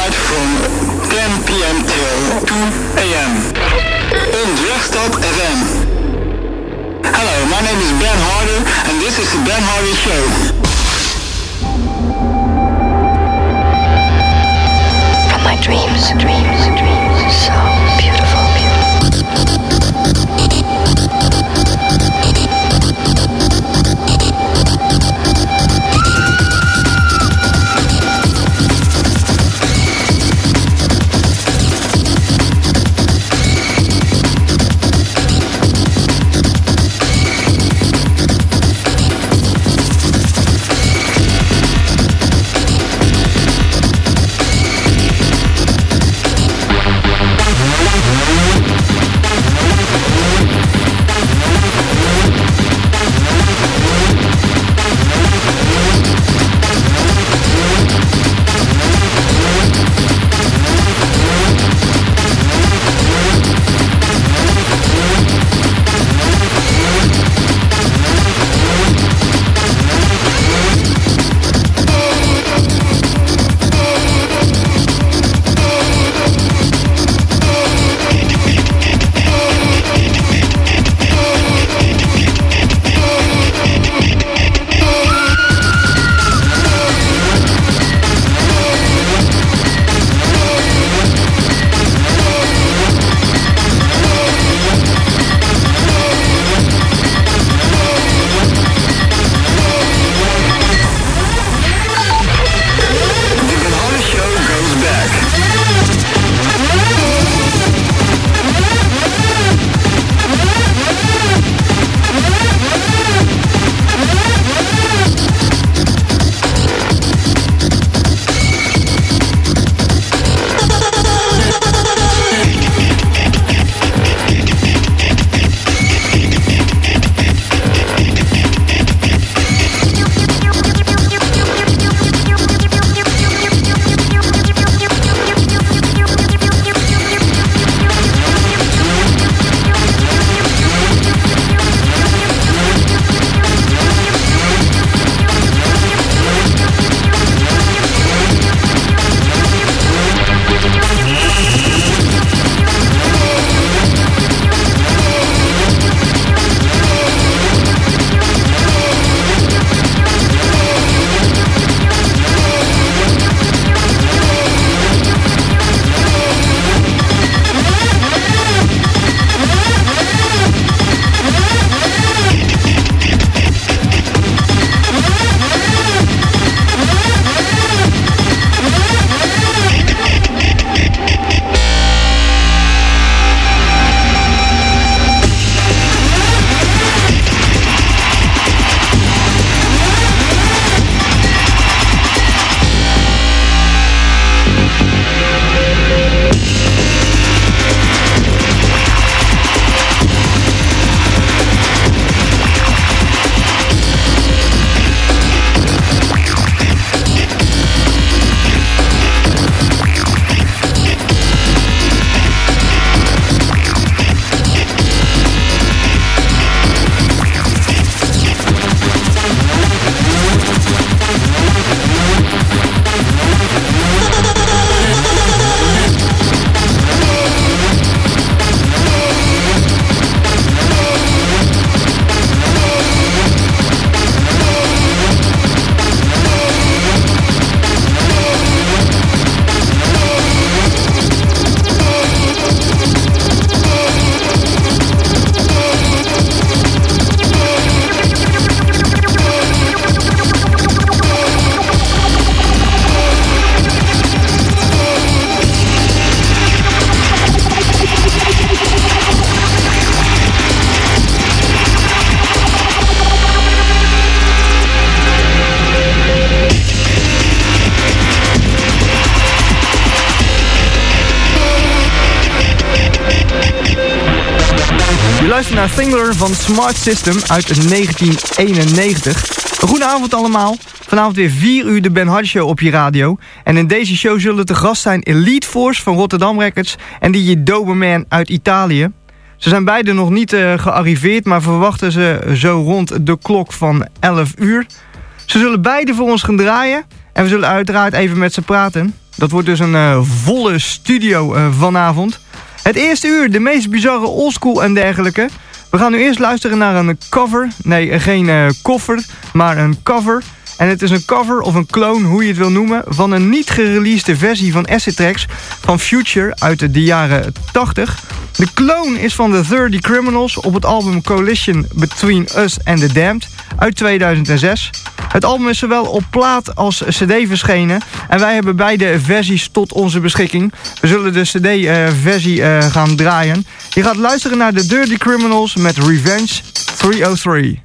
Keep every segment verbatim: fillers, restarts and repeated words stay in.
night from ten p.m. till two a.m. on Drachtstad F M. Hello, my name is Ben Harder and this is the Ben Harder Show. From my dreams, dreams, dreams, so beautiful, luistert naar Singular van Smart System uit negentien eenennegentig. Een goede avond allemaal. Vanavond weer vier uur de Ben Harder Show op je radio. En in deze show zullen te gast zijn Elite Force van Rotterdam Records en D J Doberman uit Italië. Ze zijn beide nog niet uh, gearriveerd, maar verwachten ze zo rond de klok van elf uur. Ze zullen beide voor ons gaan draaien en we zullen uiteraard even met ze praten. Dat wordt dus een uh, volle studio uh, vanavond. Het eerste uur, de meest bizarre oldschool en dergelijke. We gaan nu eerst luisteren naar een cover. Nee, geen uh, koffer, maar een cover. En het is een cover of een clone, hoe je het wil noemen, van een niet gereleasede versie van Acid Tracks van Future uit de jaren tachtig. De clone is van The thirty Criminals op het album Coalition Between Us and the Damned uit tweeduizend zes. Het album is zowel op plaat als cd verschenen en wij hebben beide versies tot onze beschikking. We zullen de cd-versie uh, uh, gaan draaien. Je gaat luisteren naar The Dirty Criminals met Revenge driehonderddrie.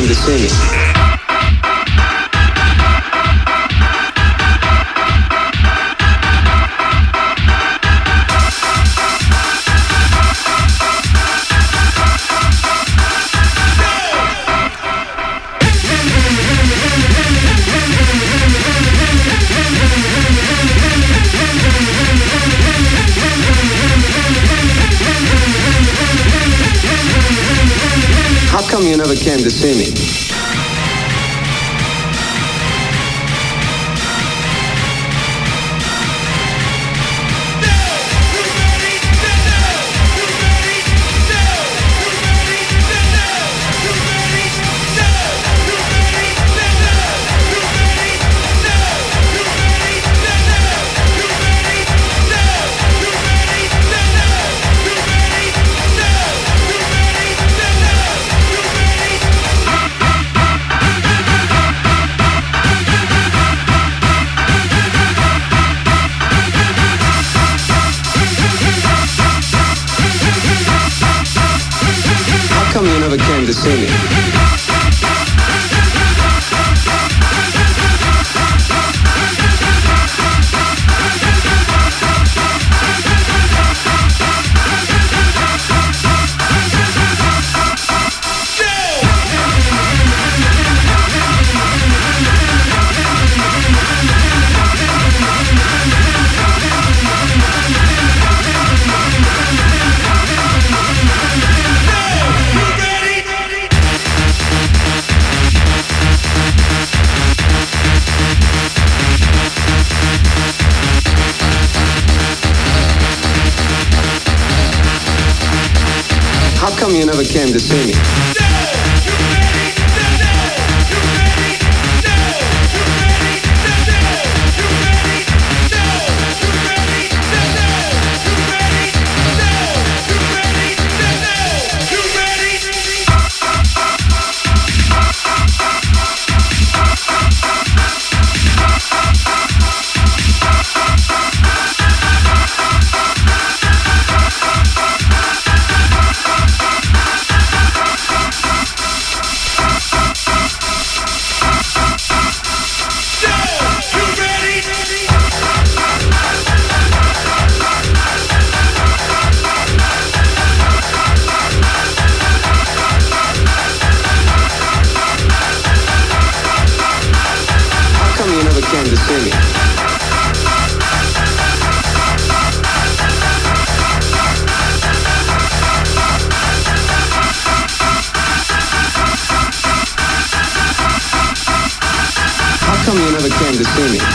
came to see me? How come you never came to see me? How come you never came to see me? How come you never came to see me? Came to see me. How come you never came to see me?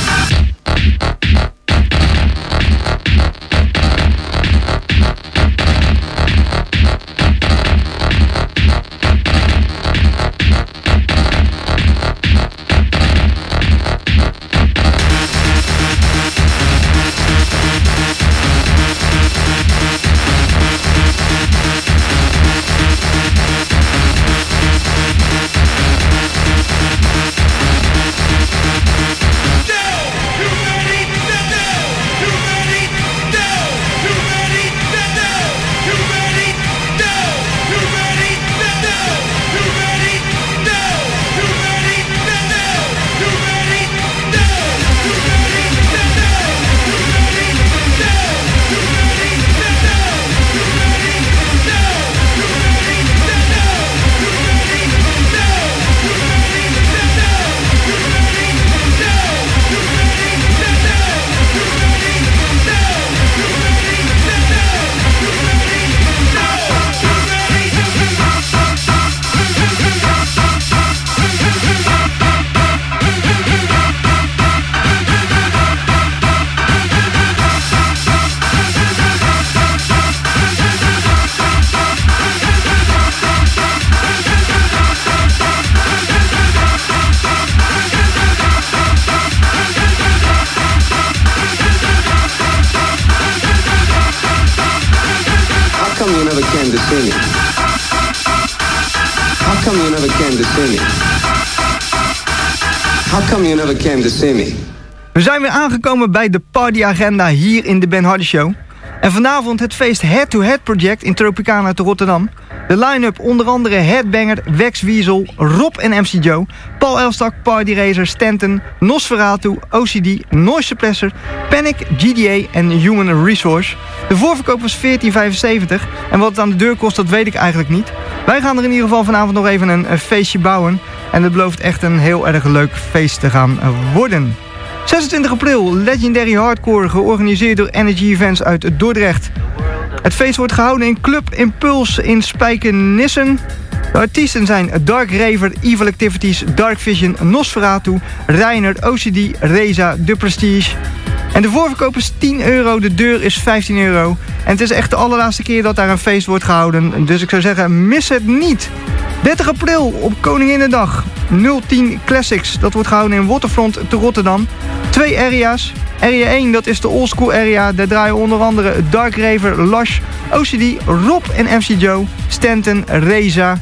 come you never came to see me? How come you never came to see me? How come you never came to see me? We zijn weer aangekomen bij de partyagenda hier in de Ben Hardy Show. En vanavond het feest Head to Head Project in Tropicana te Rotterdam. De line-up onder andere Headbanger, Wex Wiesel, Rob en M C Joe, Paul Elstak, Party Racer, Stanton, Nosferatu, O C D, Noise Suppressor, Panic, G D A en Human Resource. De voorverkoop was veertien vijfenzeventig en wat het aan de deur kost, dat weet ik eigenlijk niet. Wij gaan er in ieder geval vanavond nog even een, een feestje bouwen. En het belooft echt een heel erg leuk feest te gaan worden. zesentwintig april, Legendary Hardcore, georganiseerd door Energy Events uit Dordrecht. Het feest wordt gehouden in Club Impulse in Spijkenissen. De artiesten zijn Dark Raver, Evil Activities, Dark Vision, Nosferatu, Reiner, O C D, Reza, The Prestige. En de voorverkoop is tien euro, de deur is vijftien euro. En het is echt de allerlaatste keer dat daar een feest wordt gehouden. Dus ik zou zeggen, mis het niet. dertig april op Koninginnedag, nul tien Classics. Dat wordt gehouden in Waterfront te Rotterdam. Twee area's. Area één, dat is de oldschool area. Daar draaien onder andere Dark Raver, Lush, O C D, Rob en M C Joe, Stanton, Reza.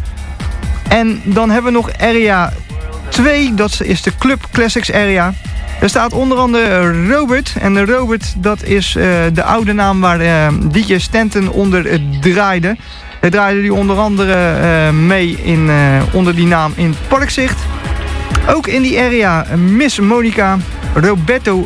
En dan hebben we nog area twee, dat is de Club Classics area. Er staat onder andere Robert. En de Robert, dat is uh, de oude naam waar uh, D J Stanton onder uh, draaide. Daar draaide hij onder andere uh, mee in, uh, onder die naam in Parkzicht. Ook in die area Miss Monica, Roberto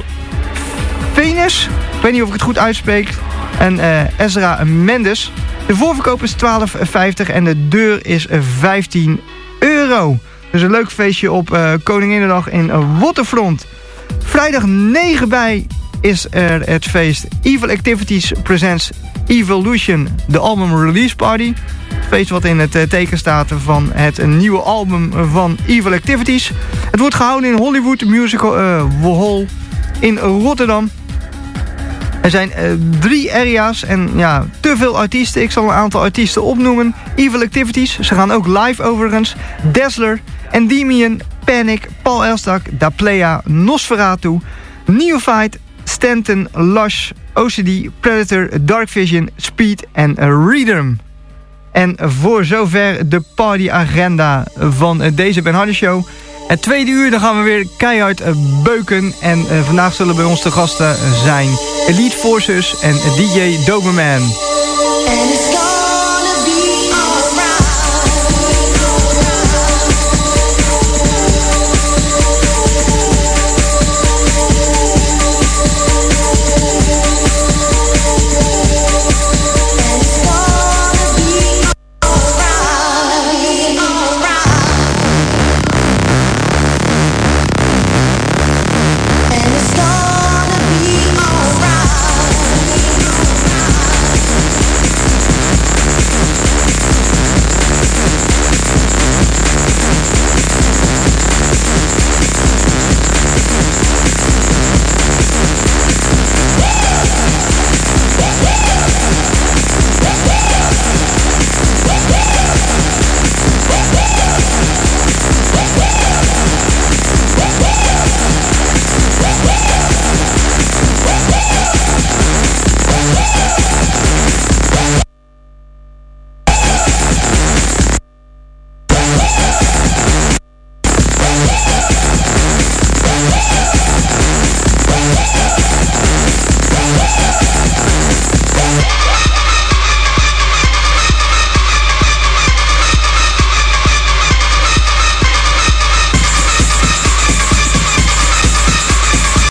Venus. Ik weet niet of ik het goed uitspreek. En uh, Ezra Mendes. De voorverkoop is twaalf vijftig en de deur is vijftien euro. Dus een leuk feestje op uh, Koninginnedag in uh, Waterfront. Vrijdag negen mei is er het feest Evil Activities Presents Evolution, de album release party. Het feest wat in het teken staat van het nieuwe album van Evil Activities. Het wordt gehouden in Hollywood Musical uh, Hall in Rotterdam. Er zijn uh, drie area's en ja, te veel artiesten. Ik zal een aantal artiesten opnoemen. Evil Activities, ze gaan ook live overigens. Dazzler, Endymion, Panic, Paul Elstak, Da Playa, Nosferatu, Neophyte, Stanton, Lush, O C D, Predator, Dark Vision, Speed en Rhythm. En voor zover de partyagenda van deze Ben Hardy Show. Het tweede uur, dan gaan we weer keihard beuken. En uh, vandaag zullen bij ons de gasten zijn Elite Forces en D J Doberman.